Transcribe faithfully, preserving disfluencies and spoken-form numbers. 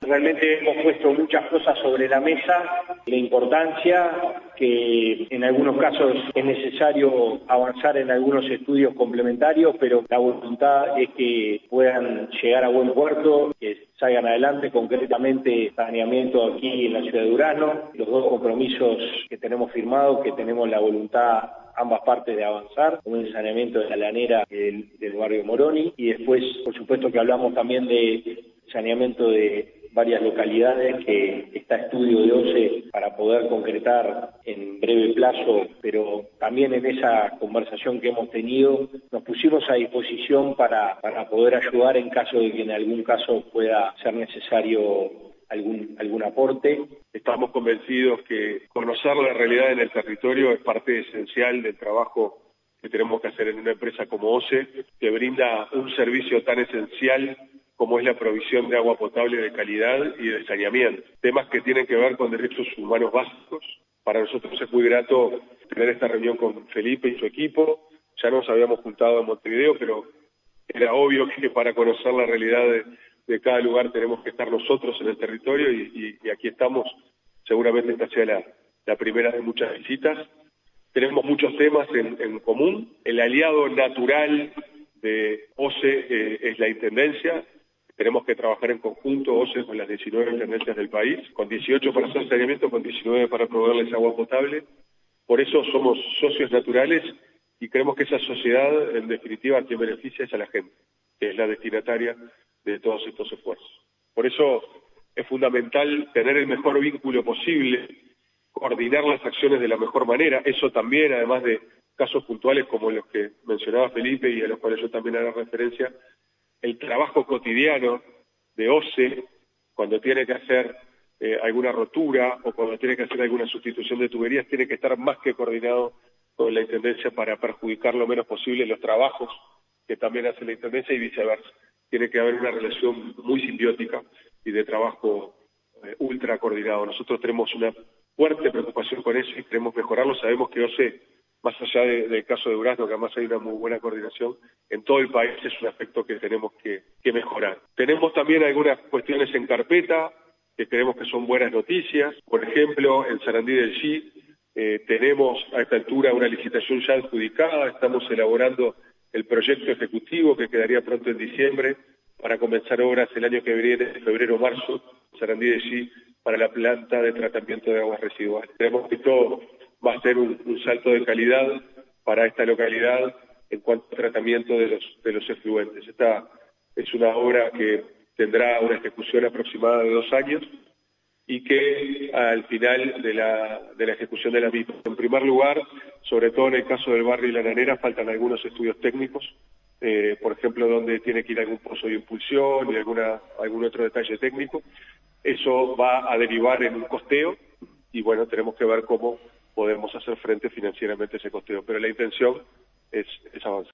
Realmente hemos puesto muchas cosas sobre la mesa, la importancia que en algunos casos es necesario avanzar en algunos estudios complementarios, pero la voluntad es que puedan llegar a buen puerto, que salgan adelante, concretamente saneamiento aquí en la ciudad de Durazno, los dos compromisos que tenemos firmados, que tenemos la voluntad ambas partes de avanzar, como el saneamiento de la lanera del, del barrio Moroni, y después, por supuesto, que hablamos también de saneamiento de varias localidades, que está estudio de O C E para poder concretar en breve plazo, pero también en esa conversación que hemos tenido nos pusimos a disposición para, para poder ayudar en caso de que en algún caso pueda ser necesario algún, algún aporte. Estamos convencidos que conocer la realidad en el territorio es parte esencial del trabajo que tenemos que hacer en una empresa como O C E, que brinda un servicio tan esencial como es la provisión de agua potable de calidad y de saneamiento. Temas que tienen que ver con derechos humanos básicos. Para nosotros es muy grato tener esta reunión con Felipe y su equipo. Ya nos habíamos juntado en Montevideo, pero era obvio que para conocer la realidad de, de cada lugar tenemos que estar nosotros en el territorio y, y, y aquí estamos. Seguramente esta sea la, la primera de muchas visitas. Tenemos muchos temas en, en común. El aliado natural de O C E eh, es la Intendencia. Tenemos que trabajar en conjunto, O C E, con las diecinueve intendencias del país, con dieciocho para hacer saneamiento, con diecinueve para proveerles agua potable. Por eso somos socios naturales y creemos que esa sociedad, en definitiva, a quien beneficia es a la gente, que es la destinataria de todos estos esfuerzos. Por eso es fundamental tener el mejor vínculo posible, coordinar las acciones de la mejor manera. Eso también, además de casos puntuales como los que mencionaba Felipe y a los cuales yo también hago referencia, el trabajo cotidiano de O C E, cuando tiene que hacer eh, alguna rotura o cuando tiene que hacer alguna sustitución de tuberías, tiene que estar más que coordinado con la Intendencia para perjudicar lo menos posible los trabajos que también hace la Intendencia y viceversa. Tiene que haber una relación muy simbiótica y de trabajo eh, ultra coordinado. Nosotros tenemos una fuerte preocupación con eso y queremos mejorarlo. Sabemos que O C E, más allá de, del caso de Durazno, que además hay una muy buena coordinación, en todo el país es un aspecto que tenemos que, que mejorar. Tenemos también algunas cuestiones en carpeta que creemos que son buenas noticias. Por ejemplo, en Sarandí del G eh, tenemos a esta altura una licitación ya adjudicada, estamos elaborando el proyecto ejecutivo que quedaría pronto en diciembre para comenzar obras el año que viene, febrero o marzo, Sarandí del G, para la planta de tratamiento de aguas residuales. Creemos que esto va a ser un, un salto de calidad para esta localidad en cuanto al tratamiento de los, de los efluentes. Esta es una obra que tendrá una ejecución aproximada de dos años y que al final de la, de la ejecución de la misma. En primer lugar, sobre todo en el caso del barrio y la Nanera, faltan algunos estudios técnicos, eh, por ejemplo, donde tiene que ir algún pozo de impulsión y alguna, algún otro detalle técnico. Eso va a derivar en un costeo y bueno, tenemos que ver cómo podemos hacer frente financieramente a ese costeo, pero la intención es, es avanzar.